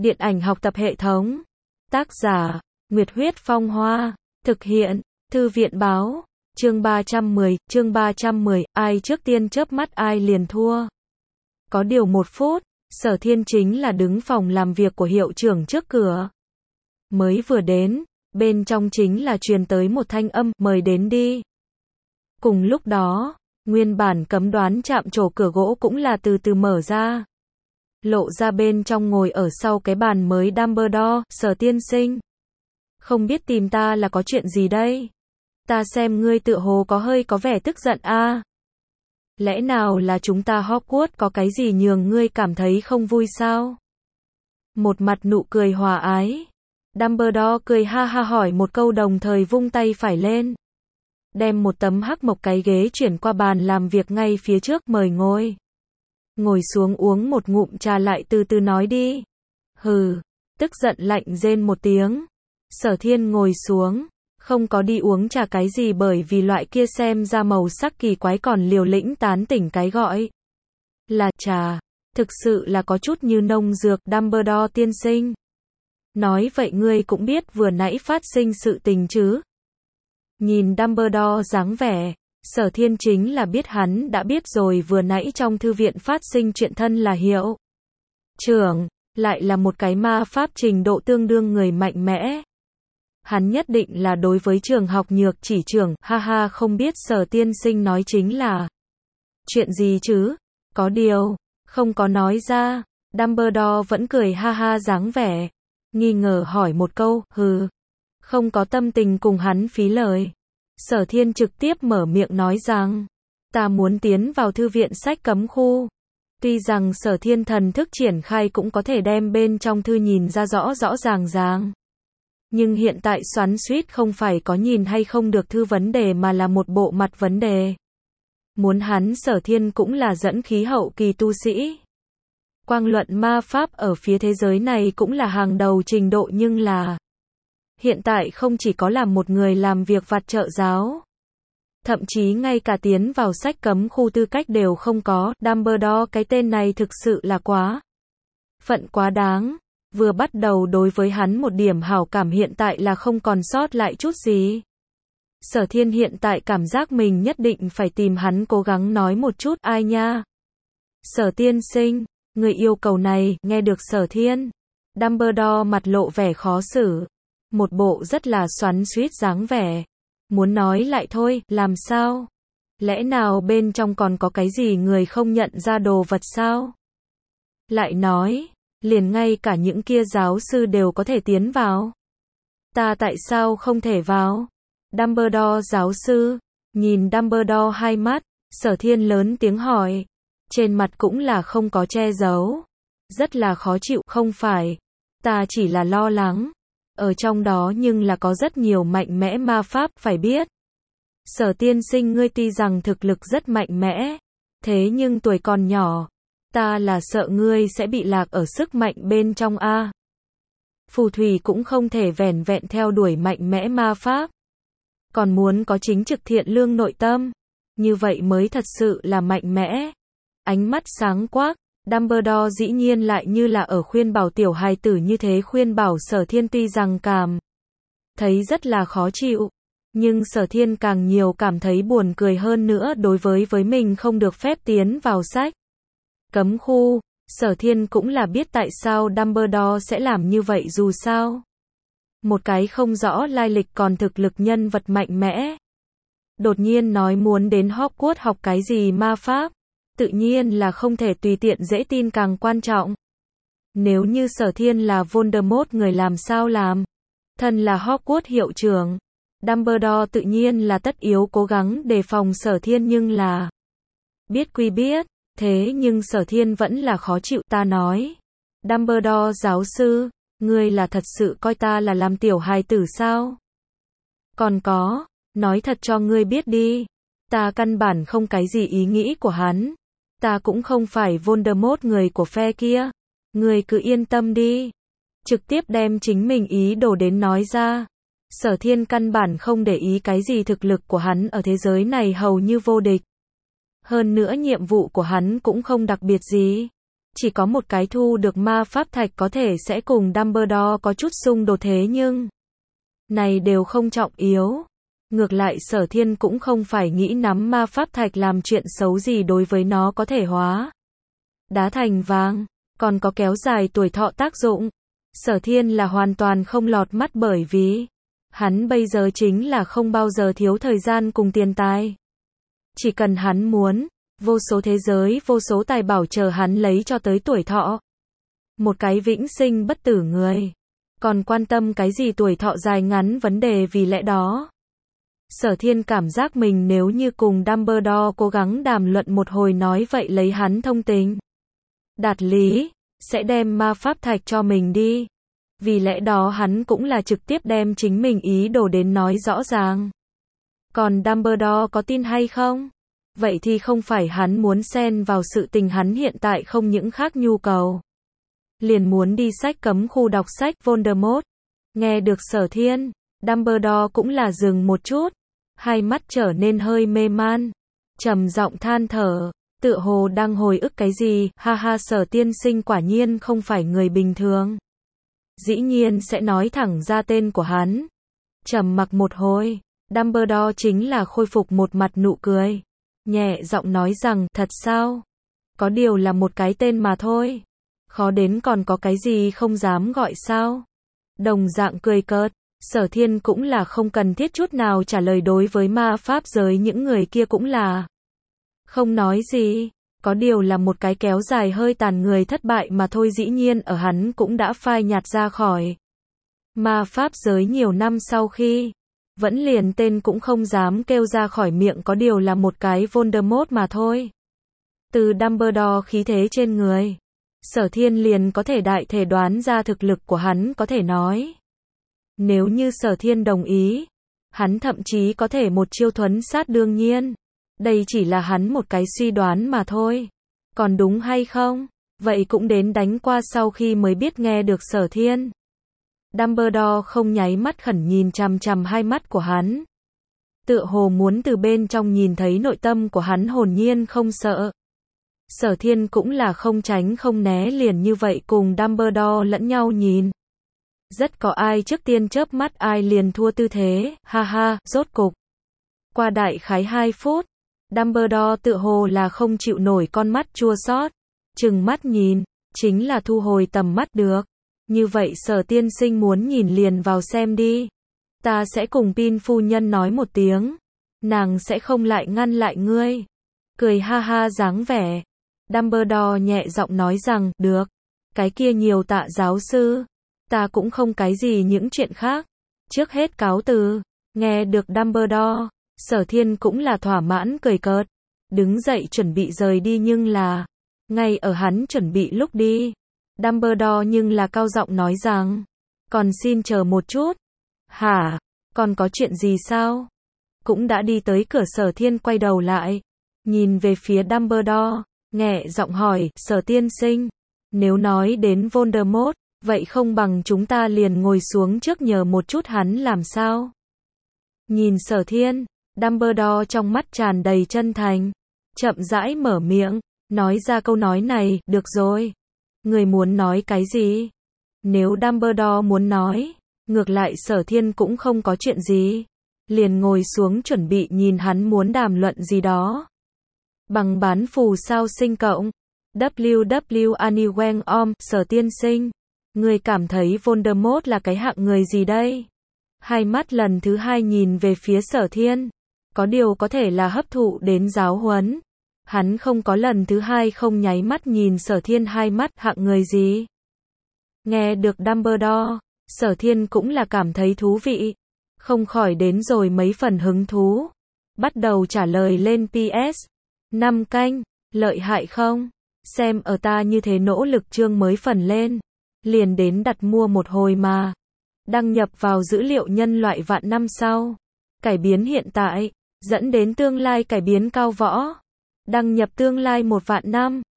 Điện ảnh học tập hệ thống. Tác giả, Nguyệt Huyết Phong Hoa. Thực hiện, Thư viện Báo. Chương 310, ai trước tiên chớp mắt ai liền thua. Có điều 1 phút, Sở Thiên chính là đứng phòng làm việc của hiệu trưởng trước cửa. Mới vừa đến, bên trong chính là truyền tới một thanh âm, mời đến đi. Cùng lúc đó, nguyên bản cấm đoán chạm trổ cửa gỗ cũng là từ từ mở ra. Lộ ra bên trong ngồi ở sau cái bàn mới Dumbledore, Sở tiên sinh. Không biết tìm ta là có chuyện gì đây? Ta xem ngươi tựa hồ có vẻ tức giận a. Lẽ nào là chúng ta Hogwarts có cái gì nhường ngươi cảm thấy không vui sao? Một mặt nụ cười hòa ái. Dumbledore cười ha ha hỏi một câu đồng thời vung tay phải lên. Đem một tấm hắc mộc cái ghế chuyển qua bàn làm việc ngay phía trước, mời ngồi. Ngồi xuống uống một ngụm trà lại từ từ nói đi. Hừ, tức giận lạnh rên một tiếng. Sở Thiên ngồi xuống, không có đi uống trà cái gì bởi vì loại kia xem ra màu sắc kỳ quái còn liều lĩnh tán tỉnh cái gọi là trà, thực sự là có chút như nông dược. Dumbledore tiên sinh. Nói vậy ngươi cũng biết vừa nãy phát sinh sự tình chứ? Nhìn Dumbledore dáng vẻ, Sở Thiên chính là biết hắn đã biết rồi, vừa nãy trong thư viện phát sinh chuyện thân là hiệu trưởng, lại là một cái ma pháp trình độ tương đương người mạnh mẽ. Hắn nhất định là đối với trường học nhược chỉ trưởng, ha ha, không biết Sở tiên sinh nói chính là chuyện gì chứ? Có điều, không có nói ra. Dumbledore vẫn cười ha ha dáng vẻ, nghi ngờ hỏi một câu, hừ, không có tâm tình cùng hắn phí lời. Sở Thiên trực tiếp mở miệng nói rằng, ta muốn tiến vào thư viện sách cấm khu. Tuy rằng Sở Thiên thần thức triển khai cũng có thể đem bên trong thư nhìn ra rõ rõ ràng. Nhưng hiện tại xoắn xuýt không phải có nhìn hay không được thư vấn đề mà là một bộ mặt vấn đề. Muốn hắn Sở Thiên cũng là dẫn khí hậu kỳ tu sĩ. Quang luận ma pháp ở phía thế giới này cũng là hàng đầu trình độ, nhưng là hiện tại không chỉ có là một người làm việc vặt trợ giáo. Thậm chí ngay cả tiến vào sách cấm khu tư cách đều không có. Dumbledore cái tên này thực sự là quá phận quá đáng. Vừa bắt đầu đối với hắn một điểm hảo cảm hiện tại là không còn sót lại chút gì. Sở Thiên hiện tại cảm giác mình nhất định phải tìm hắn cố gắng nói một chút. Ai nha? Sở tiên sinh, người yêu cầu này, nghe được Sở Thiên. Dumbledore mặt lộ vẻ khó xử. Một bộ rất là xoắn xuýt dáng vẻ. Muốn nói lại thôi, làm sao? Lẽ nào bên trong còn có cái gì người không nhận ra đồ vật sao? Lại nói, liền ngay cả những kia giáo sư đều có thể tiến vào. Ta tại sao không thể vào? Dumbledore giáo sư, nhìn Dumbledore hai mắt, Sở Thiên lớn tiếng hỏi. Trên mặt cũng là không có che giấu. Rất là khó chịu, không phải. Ta chỉ là lo lắng. Ở trong đó nhưng là có rất nhiều mạnh mẽ ma pháp, phải biết. Sở tiên sinh ngươi tuy rằng thực lực rất mạnh mẽ, thế nhưng tuổi còn nhỏ. Ta là sợ ngươi sẽ bị lạc ở sức mạnh bên trong a. Phù thủy cũng không thể vẻn vẹn theo đuổi mạnh mẽ ma pháp. Còn muốn có chính trực thiện lương nội tâm. Như vậy mới thật sự là mạnh mẽ. Ánh mắt sáng quắc. Dumbledore dĩ nhiên lại như là ở khuyên bảo tiểu hài tử như thế khuyên bảo Sở Thiên, tuy rằng cảm thấy rất là khó chịu. Nhưng Sở Thiên càng nhiều cảm thấy buồn cười hơn nữa đối với mình không được phép tiến vào sách cấm khu. Sở Thiên cũng là biết tại sao Dumbledore sẽ làm như vậy, dù sao một cái không rõ lai lịch còn thực lực nhân vật mạnh mẽ. Đột nhiên nói muốn đến Hogwarts học cái gì ma pháp. Tự nhiên là không thể tùy tiện dễ tin, càng quan trọng. Nếu như Sở Thiên là Voldemort người làm sao làm? Thân là Hogwarts hiệu trưởng. Dumbledore tự nhiên là tất yếu cố gắng đề phòng Sở Thiên, nhưng là biết quy biết, thế nhưng Sở Thiên vẫn là khó chịu. Ta nói, Dumbledore giáo sư, ngươi là thật sự coi ta là làm tiểu hài tử sao? Còn có, nói thật cho ngươi biết đi, ta căn bản không cái gì ý nghĩ của hắn. Ta cũng không phải Voldemort người của phe kia. Ngươi cứ yên tâm đi. Trực tiếp đem chính mình ý đồ đến nói ra. Sở Thiên căn bản không để ý cái gì, thực lực của hắn ở thế giới này hầu như vô địch. Hơn nữa nhiệm vụ của hắn cũng không đặc biệt gì. Chỉ có một cái thu được ma pháp thạch có thể sẽ cùng Dumbledore có chút xung đột thế nhưng này đều không trọng yếu. Ngược lại Sở Thiên cũng không phải nghĩ nắm ma pháp thạch làm chuyện xấu gì đối với nó có thể hóa đá thành vàng, còn có kéo dài tuổi thọ tác dụng. Sở Thiên là hoàn toàn không lọt mắt bởi vì hắn bây giờ chính là không bao giờ thiếu thời gian cùng tiền tài. Chỉ cần hắn muốn, vô số thế giới, vô số tài bảo chờ hắn lấy cho tới tuổi thọ. Một cái vĩnh sinh bất tử người. Còn quan tâm cái gì tuổi thọ dài ngắn vấn đề vì lẽ đó. Sở Thiên cảm giác mình nếu như cùng Dumbledore cố gắng đàm luận một hồi nói vậy lấy hắn thông tình đạt lý, sẽ đem ma pháp thạch cho mình đi. Vì lẽ đó hắn cũng là trực tiếp đem chính mình ý đồ đến nói rõ ràng. Còn Dumbledore có tin hay không? Vậy thì không phải hắn muốn xen vào sự tình hắn hiện tại không những khác nhu cầu. Liền muốn đi sách cấm khu đọc sách Voldemort. Nghe được Sở Thiên, Dumbledore cũng là dừng một chút. Hai mắt trở nên hơi mê man. Trầm giọng than thở. Tựa hồ đang hồi ức cái gì, ha ha Sở tiên sinh quả nhiên không phải người bình thường. Dĩ nhiên sẽ nói thẳng ra tên của hắn. Trầm mặc một hồi, Dumbledore chính là khôi phục một mặt nụ cười. Nhẹ giọng nói rằng, thật sao? Có điều là một cái tên mà thôi. Khó đến còn có cái gì không dám gọi sao? Đồng dạng cười cợt, Sở Thiên cũng là không cần thiết chút nào trả lời đối với ma pháp giới những người kia cũng là không nói gì. Có điều là một cái kéo dài hơi tàn người thất bại mà thôi dĩ nhiên ở hắn cũng đã phai nhạt ra khỏi ma pháp giới nhiều năm sau khi vẫn liền tên cũng không dám kêu ra khỏi miệng có điều là một cái Voldemort mà thôi. Từ Dumbledore khí thế trên người, Sở Thiên liền có thể đại thể đoán ra thực lực của hắn có thể nói. Nếu như Sở Thiên đồng ý, hắn thậm chí có thể một chiêu thuấn sát đương nhiên. Đây chỉ là hắn một cái suy đoán mà thôi. Còn đúng hay không? Vậy cũng đến đánh qua sau khi mới biết nghe được Sở Thiên. Dumbledore không nháy mắt khẩn nhìn chằm chằm hai mắt của hắn. Tựa hồ muốn từ bên trong nhìn thấy nội tâm của hắn hồn nhiên không sợ. Sở Thiên cũng là không tránh không né liền như vậy cùng Dumbledore lẫn nhau nhìn. Rất có ai trước tiên chớp mắt ai liền thua tư thế, ha ha, rốt cục. Qua đại khái 2 phút, Dumbledore tựa hồ là không chịu nổi con mắt chua xót, trừng mắt nhìn, chính là thu hồi tầm mắt được. Như vậy Sở tiên sinh muốn nhìn liền vào xem đi. Ta sẽ cùng Pin phu nhân nói một tiếng. Nàng sẽ không lại ngăn lại ngươi. Cười ha ha dáng vẻ. Dumbledore nhẹ giọng nói rằng, được. Cái kia nhiều tạ giáo sư. Ta cũng không cái gì những chuyện khác. Trước hết cáo từ. Nghe được Dumbledore, Sở Thiên cũng là thỏa mãn cười cợt. Đứng dậy chuẩn bị rời đi nhưng là, ngay ở hắn chuẩn bị lúc đi, Dumbledore nhưng là cao giọng nói rằng, còn xin chờ một chút. Hả? Còn có chuyện gì sao? Cũng đã đi tới cửa Sở Thiên quay đầu lại, nhìn về phía Dumbledore, nhẹ giọng hỏi, Sở tiên sinh, nếu nói đến Voldemort, vậy không bằng chúng ta liền ngồi xuống trước nhờ một chút hắn làm sao? Nhìn Sở Thiên, Dumbledore trong mắt tràn đầy chân thành, chậm rãi mở miệng, nói ra câu nói này, được rồi. Người muốn nói cái gì? Nếu Dumbledore muốn nói, ngược lại Sở Thiên cũng không có chuyện gì. Liền ngồi xuống chuẩn bị nhìn hắn muốn đàm luận gì đó. Bằng bán phù sao sinh cộng. WW Anywhere Om, Sở tiên sinh. Người cảm thấy Voldemort là cái hạng người gì đây? Hai mắt lần thứ hai nhìn về phía Sở Thiên. Có điều có thể là hấp thụ đến giáo huấn. Hắn không có lần thứ hai không nháy mắt nhìn Sở Thiên hai mắt hạng người gì. Nghe được Dumbledore, Sở Thiên cũng là cảm thấy thú vị. Không khỏi đến rồi mấy phần hứng thú. Bắt đầu trả lời lên PS. 5 canh, lợi hại không? Xem ở ta như thế nỗ lực chương mới phần lên. Liền đến đặt mua một hồi mà. Đăng nhập vào dữ liệu nhân loại vạn năm sau. Cải biến hiện tại, dẫn đến tương lai cải biến cao võ. Đăng nhập tương lai 1 vạn năm.